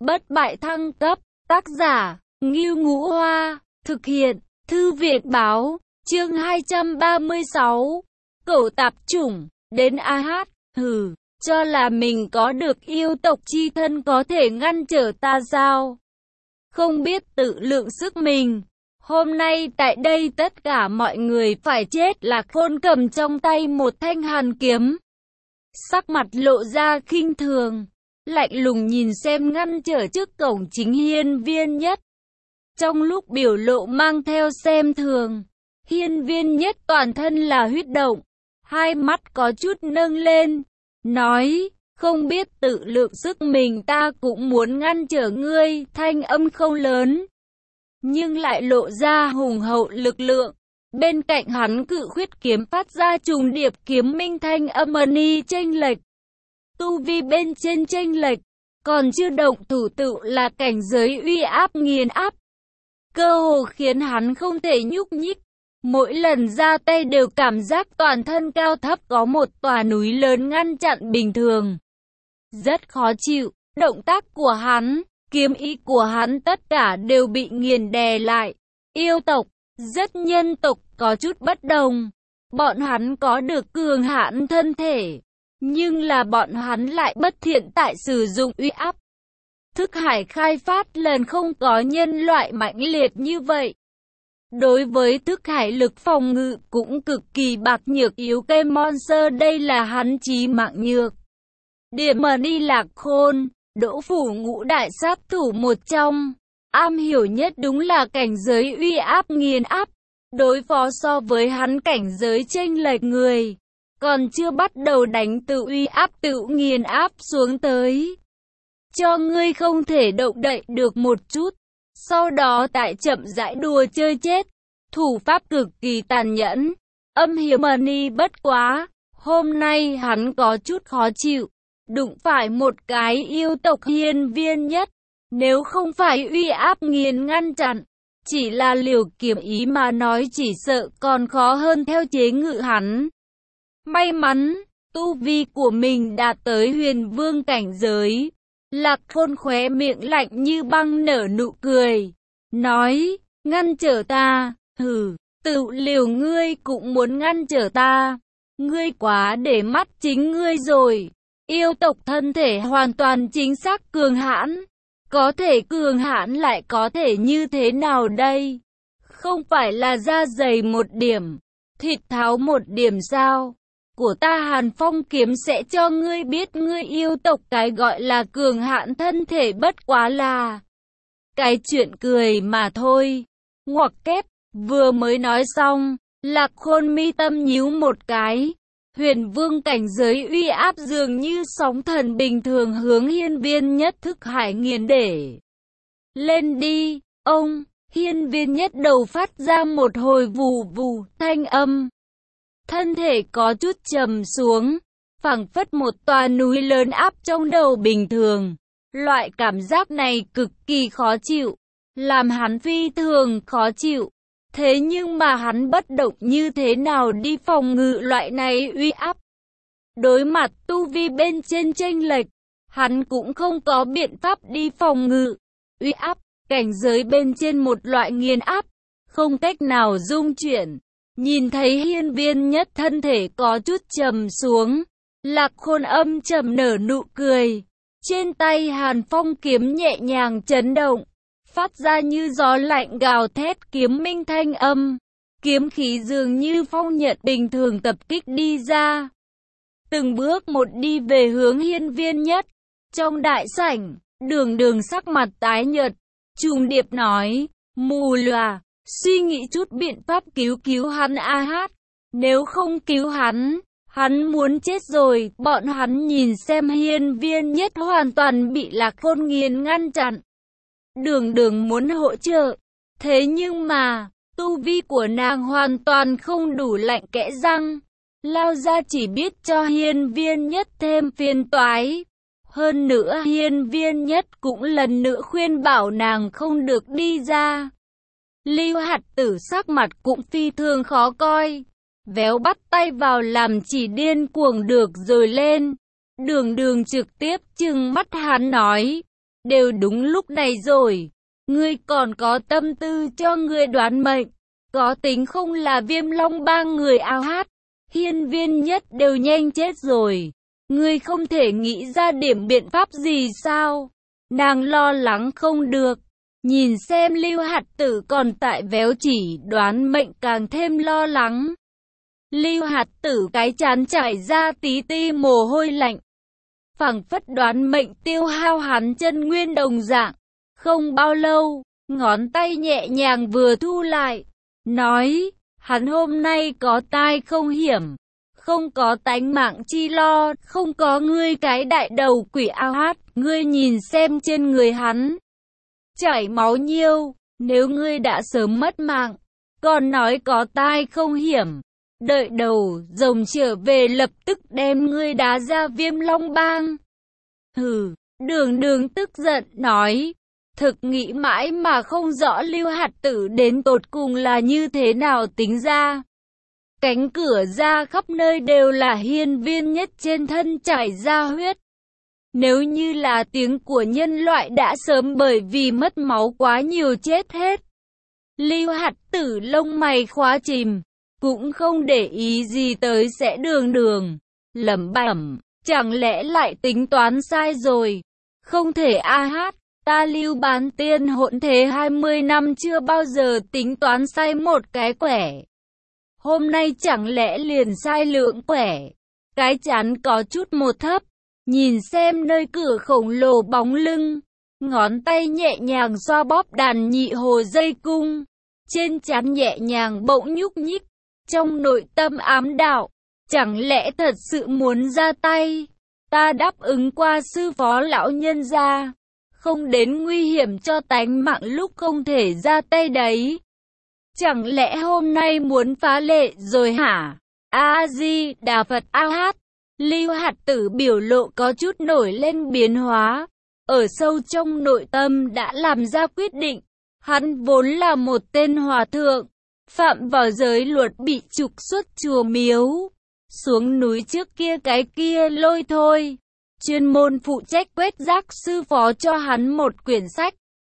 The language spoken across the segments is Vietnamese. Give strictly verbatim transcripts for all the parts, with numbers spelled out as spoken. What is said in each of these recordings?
bất bại thăng cấp, tác giả, Ngưu Ngũ Hoa, thực hiện, Thư viện báo, chương hai trăm ba mươi sáu, cẩu tạp chủng, đến a hát, hừ, cho là mình có được yêu tộc chi thân có thể ngăn trở ta sao? Không biết tự lượng sức mình. Hôm nay tại đây tất cả mọi người phải chết. Lạc Khôn cầm trong tay một thanh hàn kiếm, sắc mặt lộ ra khinh thường, lạnh lùng nhìn xem ngăn trở trước cổng chính Hiên Viên Nhất. Trong lúc biểu lộ mang theo xem thường, Hiên Viên Nhất toàn thân là huyết động, hai mắt có chút nâng lên, nói, không biết tự lượng sức mình, ta cũng muốn ngăn trở ngươi. Thanh âm không lớn, nhưng lại lộ ra hùng hậu lực lượng. Bên cạnh hắn cự khuyết kiếm phát ra trùng điệp kiếm minh, thanh âm ni chênh lệch, tu vi bên trên chênh lệch, còn chưa động thủ tự là cảnh giới uy áp nghiền áp, cơ hồ khiến hắn không thể nhúc nhích. Mỗi lần ra tay đều cảm giác toàn thân cao thấp có một tòa núi lớn ngăn chặn bình thường, rất khó chịu. Động tác của hắn, kiếm ý của hắn tất cả đều bị nghiền đè lại. Yêu tộc, rất nhân tộc có chút bất đồng. Bọn hắn có được cường hãn thân thể, nhưng là bọn hắn lại bất thiện tại sử dụng uy áp. Thức hải khai phát lần không có nhân loại mãnh liệt như vậy. Đối với thức hải lực phòng ngự cũng cực kỳ bạc nhược yếu kém monster, đây là hắn chí mạng nhược. Điểm mà đi Lạc Khôn, Đỗ Phủ ngũ đại sát thủ một trong, am hiểu nhất đúng là cảnh giới uy áp nghiền áp. Đối phó so với hắn cảnh giới chênh lệch người, còn chưa bắt đầu đánh từ uy áp tự nghiền áp xuống tới, cho ngươi không thể động đậy được một chút, sau đó tại chậm rãi đùa chơi chết. Thủ pháp cực kỳ tàn nhẫn, âm hiểm mà ni bất quá. Hôm nay hắn có chút khó chịu, đụng phải một cái yêu tộc Hiên Viên Nhất. Nếu không phải uy áp nghiền ngăn chặn, chỉ là liều kiếm ý mà nói chỉ sợ còn khó hơn theo chế ngự hắn. May mắn, tu vi của mình đạt tới huyền vương cảnh giới. Lạc Khôn khóe miệng lạnh như băng nở nụ cười, nói, ngăn trở ta, hừ, tự liều ngươi cũng muốn ngăn trở ta. Ngươi quá để mắt chính ngươi rồi. Yêu tộc thân thể hoàn toàn chính xác cường hãn. Có thể cường hãn lại có thể như thế nào đây? Không phải là da dày một điểm, thịt tháo một điểm sao? Của ta Hàn Phong kiếm sẽ cho ngươi biết ngươi yêu tộc cái gọi là cường hãn thân thể bất quá là cái chuyện cười mà thôi. Ngoặc kép, vừa mới nói xong, Lạc Khôn mi tâm nhíu một cái. Huyền vương cảnh giới uy áp dường như sóng thần bình thường hướng Hiên Viên Nhất thức hải nghiền để lên đi. Ông, Hiên Viên Nhất đầu phát ra một hồi vù vù thanh âm, thân thể có chút trầm xuống, phảng phất một tòa núi lớn áp trong đầu bình thường. Loại cảm giác này cực kỳ khó chịu, làm hắn phi thường khó chịu. Thế nhưng mà hắn bất động như thế nào đi phòng ngự loại này uy áp? Đối mặt tu vi bên trên chênh lệch, hắn cũng không có biện pháp đi phòng ngự. Uy áp, cảnh giới bên trên một loại nghiền áp, không cách nào dung chuyển. Nhìn thấy Hiên Viên Nhất thân thể có chút trầm xuống, Lạc Khôn âm trầm nở nụ cười. Trên tay Hàn Phong kiếm nhẹ nhàng chấn động, phát ra như gió lạnh gào thét kiếm minh thanh âm. Kiếm khí dường như phong nhật bình thường tập kích đi ra, từng bước một đi về hướng Hiên Viên Nhất. Trong đại sảnh, Đường Đường sắc mặt tái nhợt, trùng điệp nói, mù lòa, suy nghĩ chút biện pháp cứu cứu hắn a hát. Nếu không cứu hắn, hắn muốn chết rồi. Bọn hắn nhìn xem Hiên Viên Nhất hoàn toàn bị Lạc Khôn nghiền ngăn chặn. Đường Đường muốn hỗ trợ, thế nhưng mà tu vi của nàng hoàn toàn không đủ, lạnh kẽ răng, lao ra chỉ biết cho Hiên Viên Nhất thêm phiền toái. Hơn nữa Hiên Viên Nhất cũng lần nữa khuyên bảo nàng không được đi ra. Lưu Hạt Tử sắc mặt cũng phi thường khó coi, véo bắt tay vào làm chỉ điên cuồng được rồi lên. Đường Đường trực tiếp trừng mắt hắn nói, đều đúng lúc này rồi. Ngươi còn có tâm tư cho ngươi đoán mệnh, có tính không là Viêm Long Bang người ao hát, hiên viên nhất đều nhanh chết rồi. Ngươi không thể nghĩ ra điểm biện pháp gì sao? Nàng lo lắng không được. Nhìn xem Lưu Hạt Tử còn tại véo chỉ đoán mệnh càng thêm lo lắng. Lưu Hạt Tử cái trán chảy ra tí ti mồ hôi lạnh. Phảng phất đoán mệnh tiêu hao hắn chân nguyên đồng dạng. Không bao lâu, ngón tay nhẹ nhàng vừa thu lại. Nói, hắn hôm nay có tai không hiểm. Không có tánh mạng chi lo, không có ngươi cái đại đầu quỷ ao hát. Ngươi nhìn xem trên người hắn chảy máu nhiêu, nếu ngươi đã sớm mất mạng, còn nói có tai không hiểm, đợi đầu rồng trở về lập tức đem ngươi đá ra Viêm Long Bang. Hừ, Đường Đường tức giận nói, thực nghĩ mãi mà không rõ Lưu Hạt Tử đến tột cùng là như thế nào tính ra. Cánh cửa ra khắp nơi đều là hiên viên nhất trên thân chảy ra huyết. Nếu như là tiếng của nhân loại đã sớm bởi vì mất máu quá nhiều chết hết. Lưu Hạt Tử lông mày khóa chìm, cũng không để ý gì tới sẽ Đường Đường. Lẩm bẩm, chẳng lẽ lại tính toán sai rồi? Không thể a hát, ta Lưu Bán Tiên hỗn thế hai mươi năm chưa bao giờ tính toán sai một cái quẻ. Hôm nay chẳng lẽ liền sai lượng quẻ? Cái chán có chút một thấp. Nhìn xem nơi cửa khổng lồ bóng lưng, ngón tay nhẹ nhàng xoa bóp đàn nhị hồ dây cung, trên trán nhẹ nhàng bỗng nhúc nhích, trong nội tâm ám đạo, chẳng lẽ thật sự muốn ra tay, ta đáp ứng qua sư phó lão nhân gia, không đến nguy hiểm cho tánh mạng lúc không thể ra tay đấy. Chẳng lẽ hôm nay muốn phá lệ rồi hả? A-di-đà Phật a hát. Lưu Hạt Tử biểu lộ có chút nổi lên biến hóa, ở sâu trong nội tâm đã làm ra quyết định. Hắn vốn là một tên hòa thượng, phạm vào giới luật bị trục xuất chùa miếu, xuống núi trước kia cái kia lôi thôi, chuyên môn phụ trách quét rác sư phó cho hắn một quyển sách.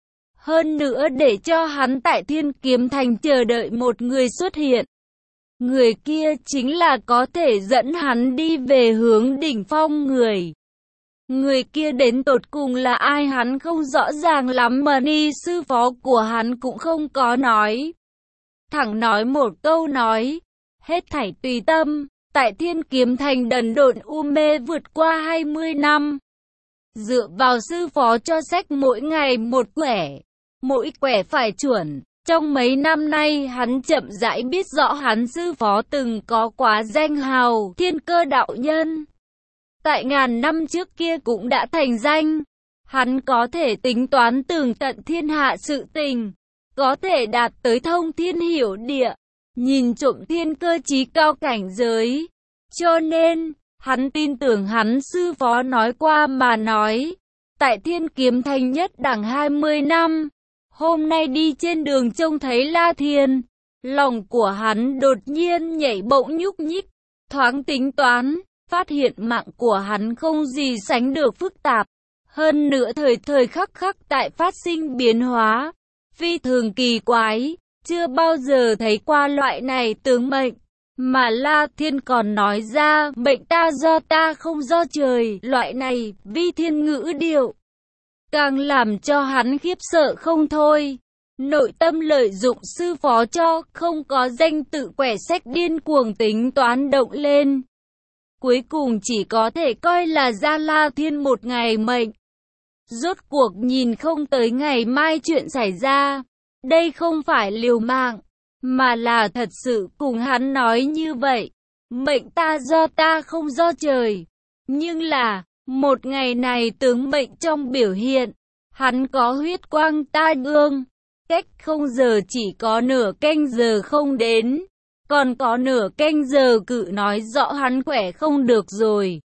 Hơn nữa để cho hắn tại Thiên Kiếm Thành chờ đợi một người xuất hiện. Người kia chính là có thể dẫn hắn đi về hướng đỉnh phong người. Người kia đến tột cùng là ai hắn không rõ ràng lắm mà ni sư phó của hắn cũng không có nói. Thẳng nói một câu nói, hết thảy tùy tâm, tại Thiên Kiếm Thành đần độn u mê vượt qua hai mươi năm. Dựa vào sư phó cho sách mỗi ngày một quẻ, mỗi quẻ phải chuẩn. Trong mấy năm nay hắn chậm rãi biết rõ hắn sư phó từng có quá danh hào Thiên Cơ đạo nhân. Tại ngàn năm trước kia cũng đã thành danh. Hắn có thể tính toán tường tận thiên hạ sự tình, có thể đạt tới thông thiên hiểu địa, nhìn trộm thiên cơ trí cao cảnh giới. Cho nên, hắn tin tưởng hắn sư phó nói qua mà nói. Tại Thiên Kiếm Thành nhất đẳng hai mươi năm. Hôm nay đi trên đường trông thấy La Thiên, lòng của hắn đột nhiên nhảy bỗng nhúc nhích, thoáng tính toán, phát hiện mạng của hắn không gì sánh được phức tạp, hơn nữa thời thời khắc khắc tại phát sinh biến hóa, phi thường kỳ quái, chưa bao giờ thấy qua loại này tướng mệnh, mà La Thiên còn nói ra mệnh ta do ta không do trời, loại này vi thiên ngữ điệu. Càng làm cho hắn khiếp sợ không thôi. Nội tâm lợi dụng sư phó cho, không có danh tự quẻ sách điên cuồng tính toán động lên. Cuối cùng chỉ có thể coi là ra La Thiên một ngày mệnh. Rốt cuộc nhìn không tới ngày mai chuyện xảy ra. Đây không phải liều mạng, mà là thật sự cùng hắn nói như vậy. Mệnh ta do ta không do trời. Nhưng là, một ngày này tướng mệnh trong biểu hiện, hắn có huyết quang tai ương, cách không giờ chỉ có nửa canh giờ không đến, còn có nửa canh giờ cự nói rõ hắn khỏe không được rồi.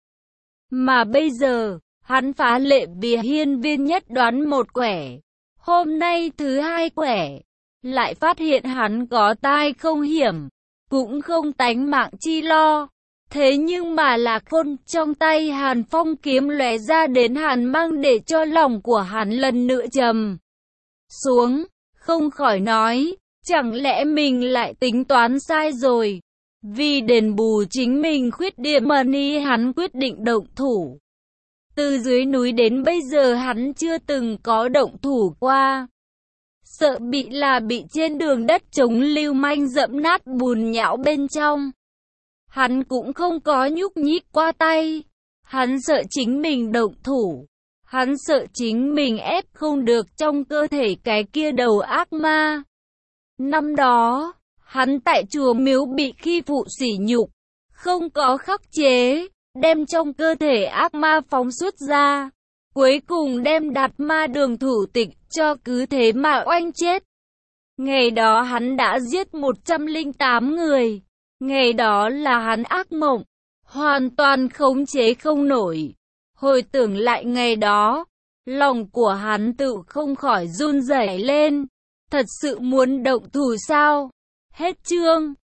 Mà bây giờ, hắn phá lệ vì hiên viên nhất đoán một quẻ, hôm nay thứ hai quẻ, lại phát hiện hắn có tai không hiểm, cũng không tánh mạng chi lo. Thế nhưng mà Lạc Phôn trong tay Hàn Phong kiếm lóe ra đến hàn mang để cho lòng của hắn lần nữa trầm xuống, không khỏi nói, chẳng lẽ mình lại tính toán sai rồi. Vì đền bù chính mình khuyết điểm mà ni hắn quyết định động thủ. Từ dưới núi đến bây giờ hắn chưa từng có động thủ qua. Sợ bị là bị trên đường đất trống lưu manh dẫm nát bùn nhão bên trong. Hắn cũng không có nhúc nhích qua tay. Hắn sợ chính mình động thủ. Hắn sợ chính mình ép không được trong cơ thể cái kia đầu ác ma. Năm đó, hắn tại chùa miếu bị khi phụ sỉ nhục, không có khắc chế, đem trong cơ thể ác ma phóng xuất ra. Cuối cùng đem Đạt Ma Đường thủ tịch cho cứ thế mà oanh chết. Ngày đó hắn đã giết một trăm lẻ tám người. Ngày đó là hắn ác mộng, hoàn toàn khống chế không nổi. Hồi tưởng lại ngày đó, lòng của hắn tự không khỏi run rẩy lên. Thật sự muốn động thủ sao? Hết chương.